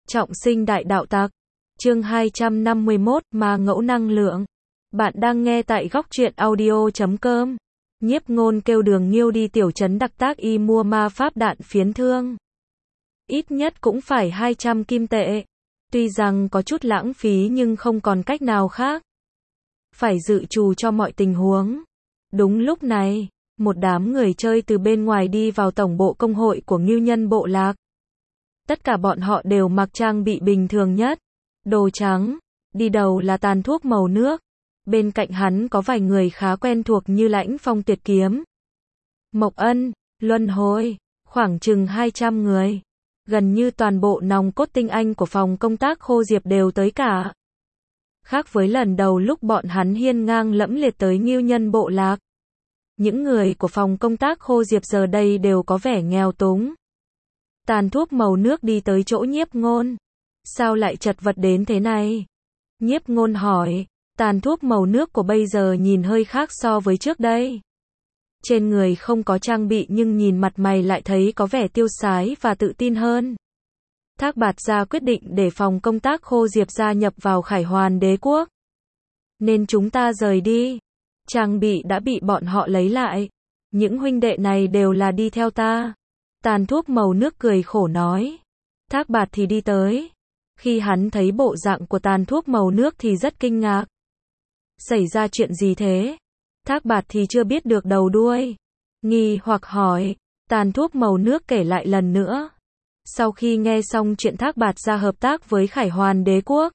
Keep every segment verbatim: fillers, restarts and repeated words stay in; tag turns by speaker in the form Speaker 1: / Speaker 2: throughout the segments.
Speaker 1: Trọng sinh đại đạo tặc. Chương hai trăm năm mươi mốt, ma ngẫu năng lượng. Bạn đang nghe tại góc truyện audio chấm com. Nhiếp Ngôn kêu Đường Nghiêu đi tiểu trấn Đặc Tác Y mua ma pháp đạn phiến thương. Ít nhất cũng phải hai trăm kim tệ. Tuy rằng có chút lãng phí nhưng không còn cách nào khác. Phải dự trù cho mọi tình huống. Đúng lúc này, một đám người chơi từ bên ngoài đi vào tổng bộ công hội của Ngưu Nhân Bộ Lạc. Tất cả bọn họ đều mặc trang bị bình thường nhất. Đồ trắng, đi đầu là tàn thuốc màu nước. Bên cạnh hắn có vài người khá quen thuộc như Lãnh Phong Tuyệt Kiếm, Mộc Ân, Luân Hồi, khoảng chừng hai trăm người. Gần như toàn bộ nòng cốt tinh anh của phòng công tác Khô Diệp đều tới cả. Khác với lần đầu lúc bọn hắn hiên ngang lẫm liệt tới Ngưu Nhân Bộ Lạc. Những người của phòng công tác Khô Diệp giờ đây đều có vẻ nghèo túng. Tàn thuốc màu nước đi tới chỗ Nhiếp Ngôn. Sao lại chật vật đến thế này? Nhiếp Ngôn hỏi. Tàn thuốc màu nước của bây giờ nhìn hơi khác so với trước đây. Trên người không có trang bị nhưng nhìn mặt mày lại thấy có vẻ tiêu sái và tự tin hơn. Thác Bạt ra quyết định để phòng công tác Khô Diệp gia nhập vào Khải Hoàn Đế Quốc. Nên chúng ta rời đi. Trang bị đã bị bọn họ lấy lại. Những huynh đệ này đều là đi theo ta. Tàn thuốc màu nước cười khổ nói. Thác Bạt thì đi tới. Khi hắn thấy bộ dạng của tàn thuốc màu nước thì rất kinh ngạc. Xảy ra chuyện gì thế? Thác Bạt thì chưa biết được đầu đuôi. Nghi hoặc hỏi. Tàn thuốc màu nước kể lại lần nữa. Sau khi nghe xong chuyện Thác Bạt ra hợp tác với Khải Hoàn Đế Quốc.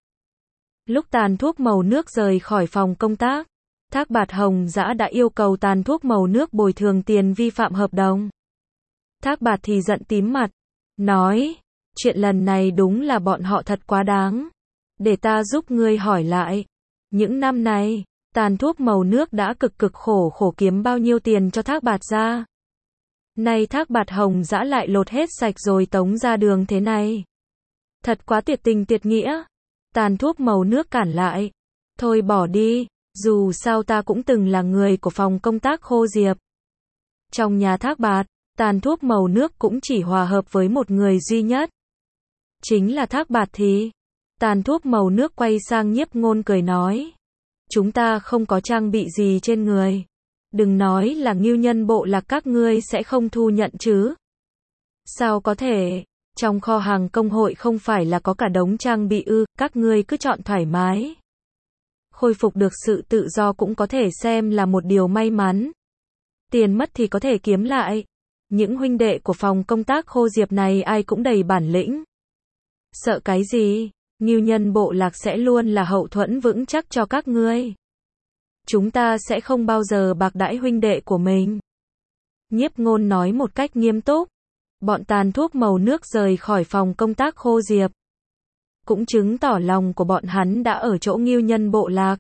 Speaker 1: Lúc tàn thuốc màu nước rời khỏi phòng công tác, Thác Bạt Hồng Dã đã yêu cầu tàn thuốc màu nước bồi thường tiền vi phạm hợp đồng. Thác Bạt thì giận tím mặt. Nói. Chuyện lần này đúng là bọn họ thật quá đáng. Để ta giúp ngươi hỏi lại. Những năm này, tàn thuốc màu nước đã cực cực khổ khổ kiếm bao nhiêu tiền cho Thác Bạt ra. Nay Thác Bạt Hồng Dã lại lột hết sạch rồi tống ra đường thế này. Thật quá tuyệt tình tuyệt nghĩa. Tàn thuốc màu nước cản lại. Thôi bỏ đi, dù sao ta cũng từng là người của phòng công tác Khô Diệp. Trong nhà Thác Bạt, tàn thuốc màu nước cũng chỉ hòa hợp với một người duy nhất. Chính là Thác Bạt thì. Tàn thuốc màu nước quay sang Nhiếp Ngôn cười nói. Chúng ta không có trang bị gì trên người. Đừng nói là Ngưu Nhân Bộ Lạc các ngươi sẽ không thu nhận chứ. Sao có thể, trong kho hàng công hội không phải là có cả đống trang bị ư, các ngươi cứ chọn thoải mái. Khôi phục được sự tự do cũng có thể xem là một điều may mắn. Tiền mất thì có thể kiếm lại. Những huynh đệ của phòng công tác Khô Diệp này ai cũng đầy bản lĩnh. Sợ cái gì? Ngưu Nhân Bộ Lạc sẽ luôn là hậu thuẫn vững chắc cho các ngươi. Chúng ta sẽ không bao giờ bạc đãi huynh đệ của mình. Nhiếp Ngôn nói một cách nghiêm túc. Bọn tàn thuốc màu nước rời khỏi phòng công tác Khô Diệp. Cũng chứng tỏ lòng của bọn hắn đã ở chỗ Ngưu Nhân Bộ Lạc.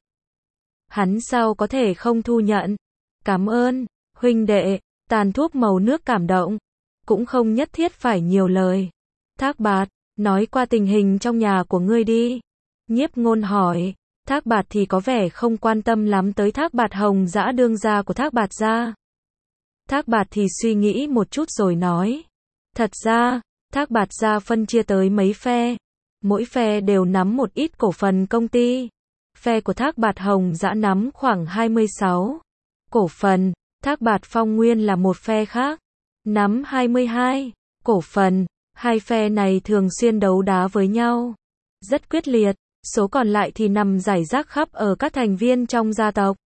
Speaker 1: Hắn sao có thể không thu nhận? Cảm ơn, huynh đệ. Tàn thuốc màu nước cảm động. Cũng không nhất thiết phải nhiều lời. Thác Bạt, nói qua tình hình trong nhà của ngươi đi. Nhiếp Ngôn hỏi. Thác Bạt thì có vẻ không quan tâm lắm tới Thác Bạt Hồng Dã đương gia của Thác Bạt gia. Thác Bạt thì suy nghĩ một chút rồi nói. Thật ra, Thác Bạt gia phân chia tới mấy phe. Mỗi phe đều nắm một ít cổ phần công ty. Phe của Thác Bạt Hồng Dã nắm khoảng hai mươi sáu cổ phần. Thác Bạt Phong Nguyên là một phe khác. Nắm hai mươi hai cổ phần. Hai phe này thường xuyên đấu đá với nhau. Rất quyết liệt. Số còn lại thì nằm rải rác khắp ở các thành viên trong gia tộc.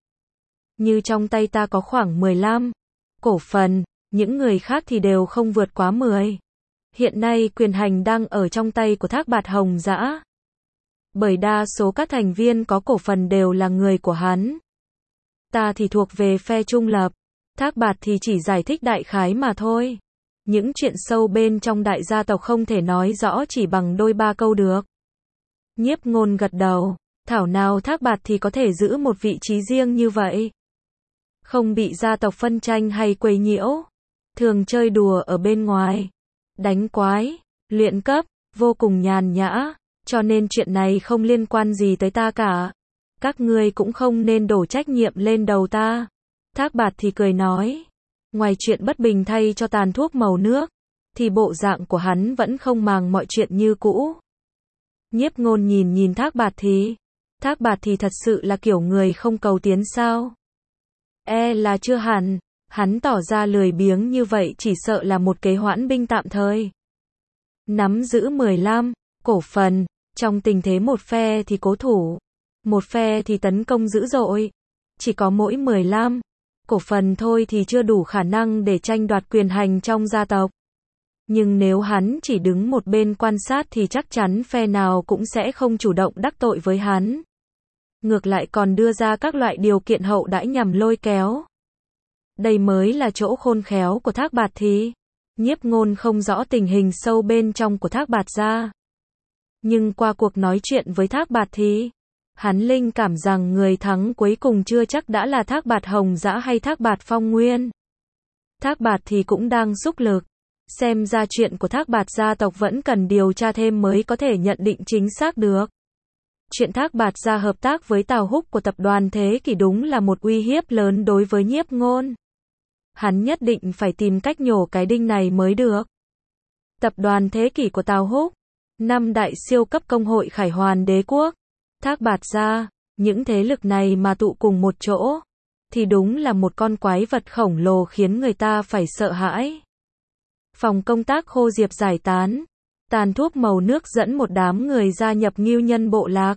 Speaker 1: Như trong tay ta có khoảng mười lăm cổ phần, những người khác thì đều không vượt quá mười. Hiện nay quyền hành đang ở trong tay của Thác Bạt Hồng Dã. Bởi đa số các thành viên có cổ phần đều là người của hắn. Ta thì thuộc về phe trung lập. Thác Bạt thì chỉ giải thích đại khái mà thôi. Những chuyện sâu bên trong đại gia tộc không thể nói rõ chỉ bằng đôi ba câu được. Nhiếp Ngôn gật đầu. Thảo nào Thác Bạt thì có thể giữ một vị trí riêng như vậy. Không bị gia tộc phân tranh hay quấy nhiễu. Thường chơi đùa ở bên ngoài. Đánh quái, luyện cấp, vô cùng nhàn nhã. Cho nên chuyện này không liên quan gì tới ta cả. Các ngươi cũng không nên đổ trách nhiệm lên đầu ta. Thác Bạt thì cười nói. Ngoài chuyện bất bình thay cho tàn thuốc màu nước, thì bộ dạng của hắn vẫn không màng mọi chuyện như cũ. Nhiếp Ngôn nhìn nhìn Thác Bạt Thì. Thác Bạt Thì thật sự là kiểu người không cầu tiến sao? E là chưa hẳn, hắn tỏ ra lười biếng như vậy chỉ sợ là một kế hoãn binh tạm thời. Nắm giữ mười lăm cổ phần, trong tình thế một phe thì cố thủ, một phe thì tấn công dữ dội. Chỉ có mỗi mười lăm cổ phần thôi thì chưa đủ khả năng để tranh đoạt quyền hành trong gia tộc. Nhưng nếu hắn chỉ đứng một bên quan sát thì chắc chắn phe nào cũng sẽ không chủ động đắc tội với hắn. Ngược lại còn đưa ra các loại điều kiện hậu đãi nhằm lôi kéo. Đây mới là chỗ khôn khéo của Thác Bạt Thì. Nhiếp Ngôn không rõ tình hình sâu bên trong của Thác Bạt gia. Nhưng qua cuộc nói chuyện với Thác Bạt Thì, hắn linh cảm rằng người thắng cuối cùng chưa chắc đã là Thác Bạt Hồng Dã hay Thác Bạt Phong Nguyên. Thác Bạt Thì cũng đang xúc lực. Xem ra chuyện của Thác Bạt gia tộc vẫn cần điều tra thêm mới có thể nhận định chính xác được. Chuyện Thác Bạt gia hợp tác với Tào Húc của tập đoàn Thế Kỷ đúng là một uy hiếp lớn đối với Nhiếp Ngôn. Hắn nhất định phải tìm cách nhổ cái đinh này mới được. Tập đoàn Thế Kỷ của Tào Húc, năm đại siêu cấp công hội Khải Hoàn Đế quốc, Thác Bạt gia, những thế lực này mà tụ cùng một chỗ, thì đúng là một con quái vật khổng lồ khiến người ta phải sợ hãi. Phòng công tác Khô Diệp giải tán, Tàn Thuốc Màu Nước dẫn một đám người gia nhập Ngưu Nhân bộ lạc.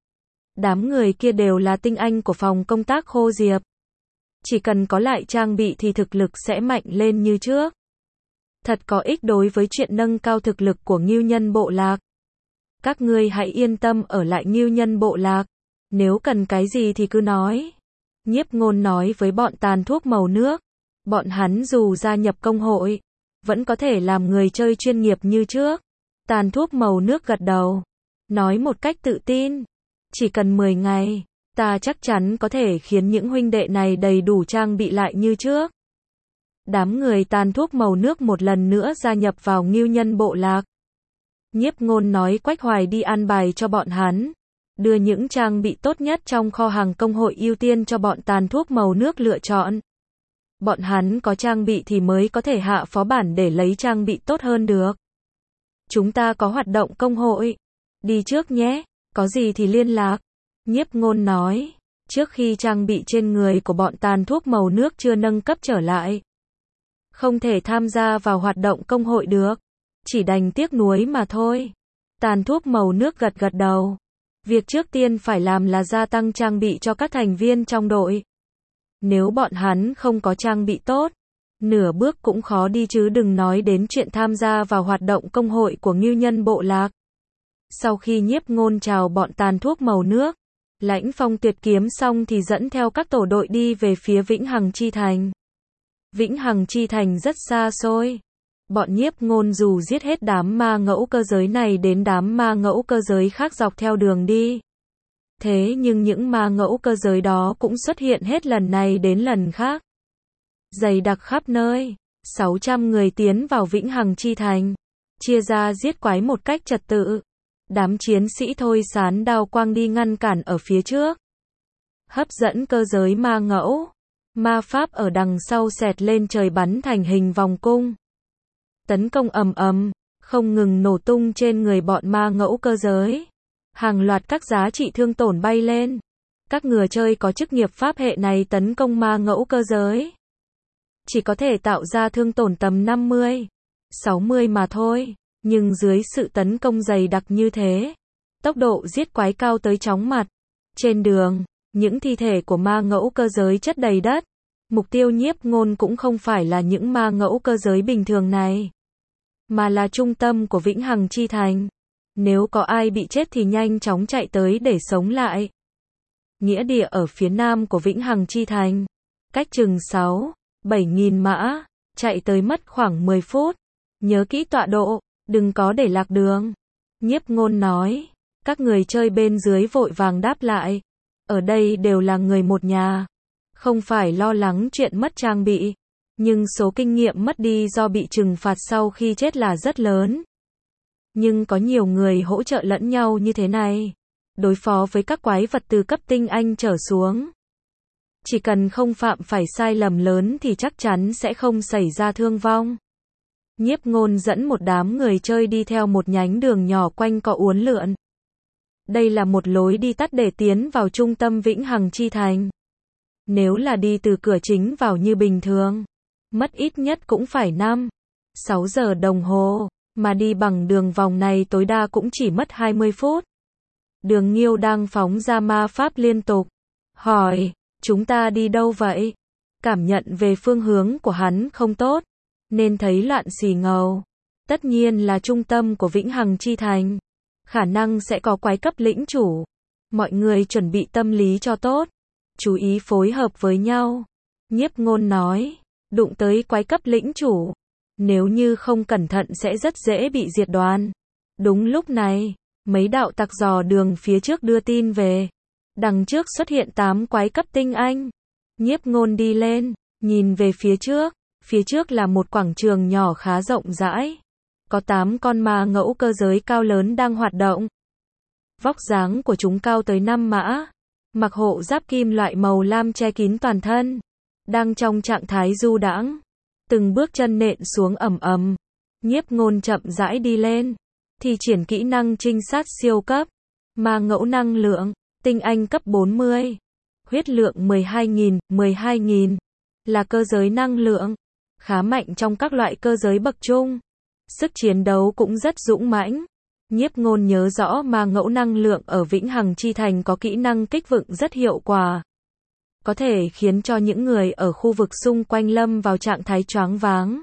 Speaker 1: Đám người kia đều là tinh anh của phòng công tác Khô Diệp. Chỉ cần có lại trang bị thì thực lực sẽ mạnh lên như trước. Thật có ích đối với chuyện nâng cao thực lực của Ngưu Nhân bộ lạc. Các ngươi hãy yên tâm ở lại Ngưu Nhân bộ lạc. Nếu cần cái gì thì cứ nói. Nhiếp Ngôn nói với bọn Tàn Thuốc Màu Nước. Bọn hắn dù gia nhập công hội, vẫn có thể làm người chơi chuyên nghiệp như trước. Tàn Thuốc Màu Nước gật đầu. Nói một cách tự tin. Chỉ cần mười ngày, ta chắc chắn có thể khiến những huynh đệ này đầy đủ trang bị lại như trước. Đám người Tàn Thuốc Màu Nước một lần nữa gia nhập vào Ngưu Nhân bộ lạc. Nhiếp Ngôn nói Quách Hoài đi an bài cho bọn hắn. Đưa những trang bị tốt nhất trong kho hàng công hội ưu tiên cho bọn Tàn Thuốc Màu Nước lựa chọn. Bọn hắn có trang bị thì mới có thể hạ phó bản để lấy trang bị tốt hơn được. Chúng ta có hoạt động công hội. Đi trước nhé, có gì thì liên lạc. Nhiếp Ngôn nói, trước khi trang bị trên người của bọn Tàn Thuốc Màu Nước chưa nâng cấp trở lại, không thể tham gia vào hoạt động công hội được. Chỉ đành tiếc nuối mà thôi. Tàn Thuốc Màu Nước gật gật đầu. Việc trước tiên phải làm là gia tăng trang bị cho các thành viên trong đội. Nếu bọn hắn không có trang bị tốt, nửa bước cũng khó đi chứ đừng nói đến chuyện tham gia vào hoạt động công hội của Ngưu Nhân bộ lạc. Sau khi Nhiếp Ngôn chào bọn Tàn Thuốc Màu Nước, Lãnh Phong tuyệt kiếm xong thì dẫn theo các tổ đội đi về phía Vĩnh Hằng Chi Thành. Vĩnh Hằng Chi Thành rất xa xôi. Bọn Nhiếp Ngôn dù giết hết đám ma ngẫu cơ giới này đến đám ma ngẫu cơ giới khác dọc theo đường đi. Thế nhưng những ma ngẫu cơ giới đó cũng xuất hiện hết lần này đến lần khác. Dày đặc khắp nơi. sáu trăm người tiến vào Vĩnh Hằng Chi Thành. Chia ra giết quái một cách trật tự. Đám chiến sĩ Thôi Sán đao quang đi ngăn cản ở phía trước. Hấp dẫn cơ giới ma ngẫu. Ma pháp ở đằng sau xẹt lên trời bắn thành hình vòng cung. Tấn công ầm ầm, không ngừng nổ tung trên người bọn ma ngẫu cơ giới. Hàng loạt các giá trị thương tổn bay lên. Các người chơi có chức nghiệp pháp hệ này tấn công ma ngẫu cơ giới, chỉ có thể tạo ra thương tổn tầm năm mươi, sáu mươi mà thôi. Nhưng dưới sự tấn công dày đặc như thế, tốc độ giết quái cao tới chóng mặt. Trên đường, những thi thể của ma ngẫu cơ giới chất đầy đất. Mục tiêu Nhiếp Ngôn cũng không phải là những ma ngẫu cơ giới bình thường này, mà là trung tâm của Vĩnh Hằng Chi Thành. Nếu có ai bị chết thì nhanh chóng chạy tới để sống lại. Nghĩa địa ở phía nam của Vĩnh Hằng Chi Thành, cách chừng sáu, bảy nghìn mã, chạy tới mất khoảng mười phút. Nhớ kỹ tọa độ, đừng có để lạc đường. Nhiếp Ngôn nói, các người chơi bên dưới vội vàng đáp lại. Ở đây đều là người một nhà, không phải lo lắng chuyện mất trang bị, nhưng số kinh nghiệm mất đi do bị trừng phạt sau khi chết là rất lớn. Nhưng có nhiều người hỗ trợ lẫn nhau như thế này, đối phó với các quái vật từ cấp tinh anh trở xuống. Chỉ cần không phạm phải sai lầm lớn thì chắc chắn sẽ không xảy ra thương vong. Nhiếp Ngôn dẫn một đám người chơi đi theo một nhánh đường nhỏ quanh co uốn lượn. Đây là một lối đi tắt để tiến vào trung tâm Vĩnh Hằng Chi Thành. Nếu là đi từ cửa chính vào như bình thường, mất ít nhất cũng phải năm, sáu giờ đồng hồ, mà đi bằng đường vòng này tối đa cũng chỉ mất hai mươi phút. Đường Nghiêu đang phóng ra ma pháp liên tục, hỏi, chúng ta đi đâu vậy? Cảm nhận về phương hướng của hắn không tốt, nên thấy loạn xì ngầu. Tất nhiên là trung tâm của Vĩnh Hằng Chi Thành. Khả năng sẽ có quái cấp lĩnh chủ. Mọi người chuẩn bị tâm lý cho tốt. Chú ý phối hợp với nhau. Nhiếp Ngôn nói, đụng tới quái cấp lĩnh chủ. Nếu như không cẩn thận sẽ rất dễ bị diệt đoàn. Đúng lúc này, mấy đạo tặc dò đường phía trước đưa tin về. Đằng trước xuất hiện tám quái cấp tinh anh. Nhiếp Ngôn đi lên, nhìn về phía trước. Phía trước là một quảng trường nhỏ khá rộng rãi. Có tám con ma ngẫu cơ giới cao lớn đang hoạt động. Vóc dáng của chúng cao tới năm mã. Mặc hộ giáp kim loại màu lam che kín toàn thân. Đang trong trạng thái du đãng. Từng bước chân nện xuống ầm ầm. Nhiếp Ngôn chậm rãi đi lên. Thì triển kỹ năng trinh sát siêu cấp. Ma ngẫu năng lượng. Tinh anh cấp bốn mươi. Huyết lượng mười hai nghìn, mười hai nghìn. Là cơ giới năng lượng. Khá mạnh trong các loại cơ giới bậc trung. Sức chiến đấu cũng rất dũng mãnh. Nhiếp Ngôn nhớ rõ ma ngẫu năng lượng ở Vĩnh Hằng Chi Thành có kỹ năng kích vựng rất hiệu quả. Có thể khiến cho những người ở khu vực xung quanh lâm vào trạng thái choáng váng.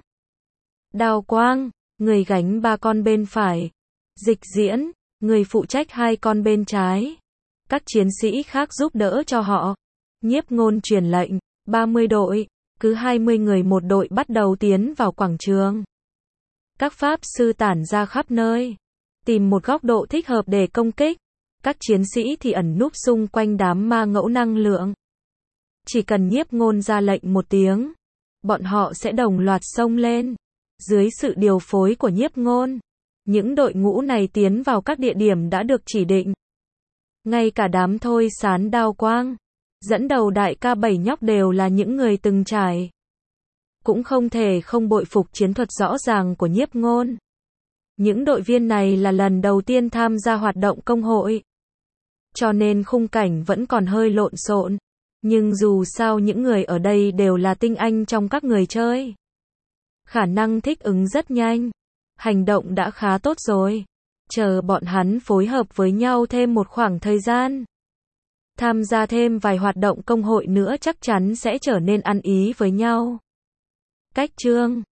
Speaker 1: Đao quang, người gánh ba con bên phải. Dịch diễn, người phụ trách hai con bên trái. Các chiến sĩ khác giúp đỡ cho họ. Nhiếp Ngôn truyền lệnh, ba mươi đội, cứ hai mươi người một đội bắt đầu tiến vào quảng trường. Các pháp sư tản ra khắp nơi, tìm một góc độ thích hợp để công kích. Các chiến sĩ thì ẩn núp xung quanh đám ma ngẫu năng lượng. Chỉ cần Nhiếp Ngôn ra lệnh một tiếng, bọn họ sẽ đồng loạt xông lên. Dưới sự điều phối của Nhiếp Ngôn, những đội ngũ này tiến vào các địa điểm đã được chỉ định. Ngay cả đám Thôi Sán Đao Quang, dẫn đầu đại ca bảy nhóc đều là những người từng trải. Cũng không thể không bội phục chiến thuật rõ ràng của Nhiếp Ngôn. Những đội viên này là lần đầu tiên tham gia hoạt động công hội. Cho nên khung cảnh vẫn còn hơi lộn xộn. Nhưng dù sao những người ở đây đều là tinh anh trong các người chơi. Khả năng thích ứng rất nhanh. Hành động đã khá tốt rồi. Chờ bọn hắn phối hợp với nhau thêm một khoảng thời gian. Tham gia thêm vài hoạt động công hội nữa chắc chắn sẽ trở nên ăn ý với nhau. Cách chương